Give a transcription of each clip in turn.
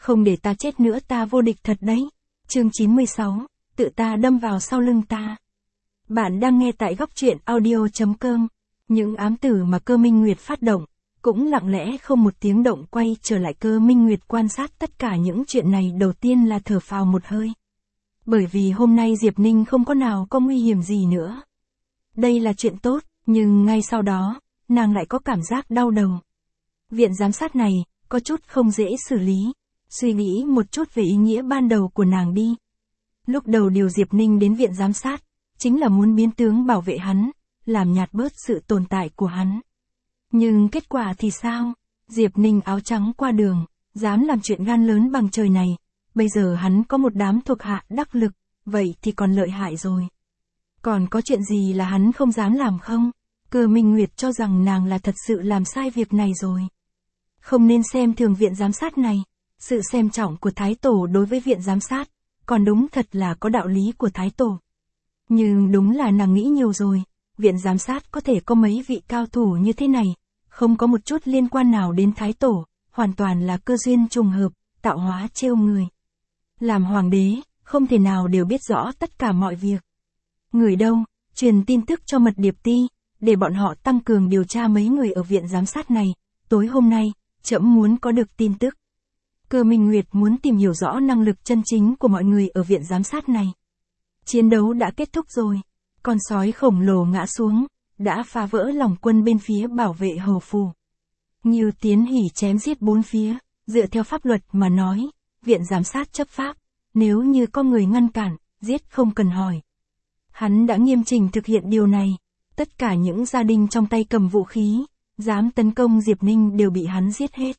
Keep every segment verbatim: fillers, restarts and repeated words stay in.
Không để ta chết nữa ta vô địch thật đấy. Chương chín mươi sáu, tự ta đâm vào sau lưng ta. Bạn đang nghe tại góc truyện audio chấm com. Những ám tử mà Cơ Minh Nguyệt phát động, cũng lặng lẽ không một tiếng động quay trở lại. Cơ Minh Nguyệt quan sát tất cả những chuyện này đầu tiên là thở phào một hơi. Bởi vì hôm nay Diệp Ninh không có nào có nguy hiểm gì nữa. Đây là chuyện tốt, nhưng ngay sau đó, nàng lại có cảm giác đau đầu. Viện giám sát này, có chút không dễ xử lý. Suy nghĩ một chút về ý nghĩa ban đầu của nàng đi. Lúc đầu điều Diệp Ninh đến viện giám sát, chính là muốn biến tướng bảo vệ hắn, làm nhạt bớt sự tồn tại của hắn. Nhưng kết quả thì sao? Diệp Ninh áo trắng qua đường, dám làm chuyện gan lớn bằng trời này. Bây giờ hắn có một đám thuộc hạ đắc lực, vậy thì còn lợi hại rồi. Còn có chuyện gì là hắn không dám làm không? Cơ Minh Nguyệt cho rằng nàng là thật sự làm sai việc này rồi. Không nên xem thường viện giám sát này. Sự xem trọng của Thái Tổ đối với viện giám sát, còn đúng thật là có đạo lý của Thái Tổ. Nhưng đúng là nàng nghĩ nhiều rồi, viện giám sát có thể có mấy vị cao thủ như thế này, không có một chút liên quan nào đến Thái Tổ, hoàn toàn là cơ duyên trùng hợp, tạo hóa trêu người. Làm hoàng đế, không thể nào đều biết rõ tất cả mọi việc. Người đâu, truyền tin tức cho Mật Điệp Ti, để bọn họ tăng cường điều tra mấy người ở viện giám sát này, tối hôm nay, trẫm muốn có được tin tức. Cơ Minh Nguyệt muốn tìm hiểu rõ năng lực chân chính của mọi người ở viện giám sát này. Chiến đấu đã kết thúc rồi, con sói khổng lồ ngã xuống, đã phá vỡ lòng quân bên phía bảo vệ hầu phủ. Ngưu Tiến Hỉ chém giết bốn phía, dựa theo pháp luật mà nói, viện giám sát chấp pháp, nếu như có người ngăn cản, giết không cần hỏi. Hắn đã nghiêm chỉnh thực hiện điều này, tất cả những gia đình trong tay cầm vũ khí, dám tấn công Diệp Ninh đều bị hắn giết hết.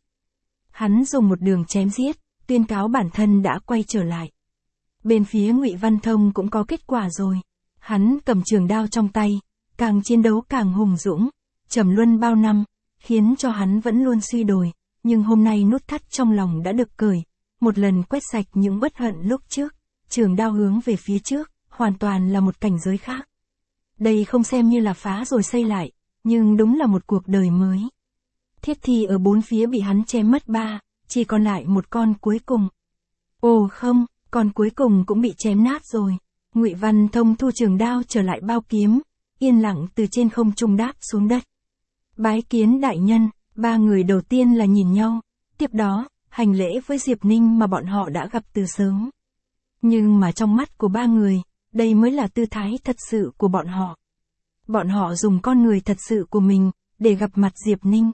Hắn dùng một đường chém giết, tuyên cáo bản thân đã quay trở lại. Bên phía Ngụy Văn Thông cũng có kết quả rồi. Hắn cầm trường đao trong tay, càng chiến đấu càng hùng dũng, trầm luân bao năm, khiến cho hắn vẫn luôn suy đồi, nhưng hôm nay nút thắt trong lòng đã được cởi, một lần quét sạch những bất hận lúc trước, trường đao hướng về phía trước, hoàn toàn là một cảnh giới khác. Đây không xem như là phá rồi xây lại, nhưng đúng là một cuộc đời mới. Thiết thi ở bốn phía bị hắn chém mất ba, chỉ còn lại một con cuối cùng. Ồ không, con cuối cùng cũng bị chém nát rồi. Ngụy Văn Thông thu trường đao trở lại bao kiếm, yên lặng từ trên không trung đáp xuống đất. Bái kiến đại nhân, ba người đầu tiên là nhìn nhau, tiếp đó, hành lễ với Diệp Ninh mà bọn họ đã gặp từ sớm. Nhưng mà trong mắt của ba người, đây mới là tư thái thật sự của bọn họ. Bọn họ dùng con người thật sự của mình, để gặp mặt Diệp Ninh.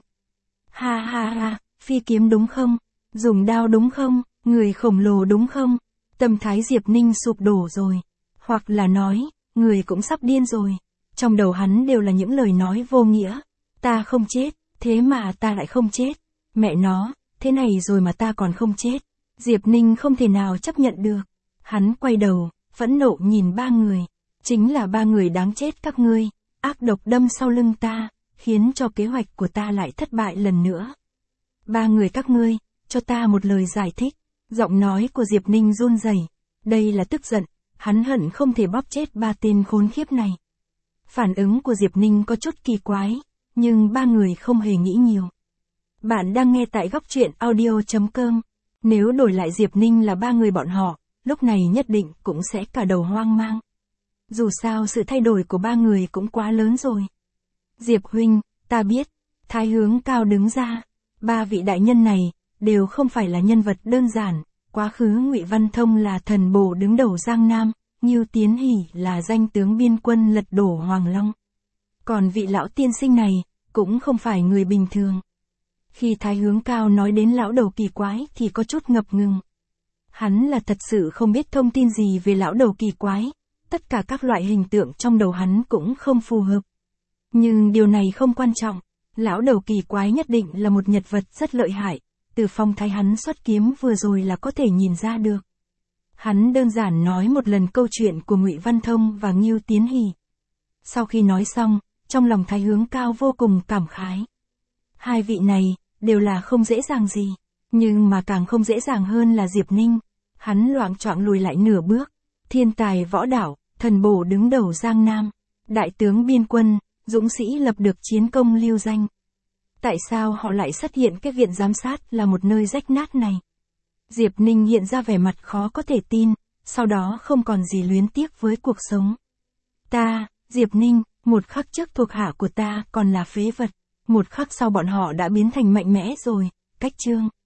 Ha ha ha, phi kiếm đúng không? Dùng đao đúng không? Người khổng lồ đúng không? Tâm thái Diệp Ninh sụp đổ rồi. Hoặc là nói, người cũng sắp điên rồi. Trong đầu hắn đều là những lời nói vô nghĩa. Ta không chết, thế mà ta lại không chết. Mẹ nó, thế này rồi mà ta còn không chết. Diệp Ninh không thể nào chấp nhận được. Hắn quay đầu, phẫn nộ nhìn ba người. Chính là ba người đáng chết các ngươi, ác độc đâm sau lưng ta, khiến cho kế hoạch của ta lại thất bại lần nữa. Ba người các ngươi, cho ta một lời giải thích. Giọng nói của Diệp Ninh run rẩy. Đây là tức giận, hắn hận không thể bóp chết ba tên khốn khiếp này. Phản ứng của Diệp Ninh có chút kỳ quái, nhưng ba người không hề nghĩ nhiều. Bạn đang nghe tại góc truyện audio chấm com. Nếu đổi lại Diệp Ninh là ba người bọn họ, lúc này nhất định cũng sẽ cả đầu hoang mang. Dù sao sự thay đổi của ba người cũng quá lớn rồi. Diệp huynh, ta biết. Thái Hướng Cao đứng ra. Ba vị đại nhân này, đều không phải là nhân vật đơn giản. Quá khứ Ngụy Văn Thông là thần bổ đứng đầu Giang Nam, Ngưu Tiến Hỉ là danh tướng biên quân lật đổ Hoàng Long. Còn vị lão tiên sinh này, cũng không phải người bình thường. Khi Thái Hướng Cao nói đến lão đầu kỳ quái thì có chút ngập ngừng. Hắn là thật sự không biết thông tin gì về lão đầu kỳ quái. Tất cả các loại hình tượng trong đầu hắn cũng không phù hợp. Nhưng điều này không quan trọng. Lão đầu kỳ quái nhất định là một nhân vật rất lợi hại. Từ phong thái hắn xuất kiếm vừa rồi là có thể nhìn ra được. Hắn đơn giản nói một lần câu chuyện của Ngụy Văn Thông và Ngưu Tiến Hỉ. Sau khi nói xong, trong lòng Thái Hướng Cao vô cùng cảm khái. Hai vị này, đều là không dễ dàng gì. Nhưng mà càng không dễ dàng hơn là Diệp Ninh. Hắn loạng choạng lùi lại nửa bước. Thiên tài võ đạo, thần bổ đứng đầu Giang Nam. Đại tướng biên quân, dũng sĩ lập được chiến công lưu danh. Tại sao họ lại xuất hiện cái viện giám sát là một nơi rách nát này? Diệp Ninh hiện ra vẻ mặt khó có thể tin, sau đó không còn gì luyến tiếc với cuộc sống. Ta, Diệp Ninh, một khắc trước thuộc hạ của ta còn là phế vật, một khắc sau bọn họ đã biến thành mạnh mẽ rồi, cách chương.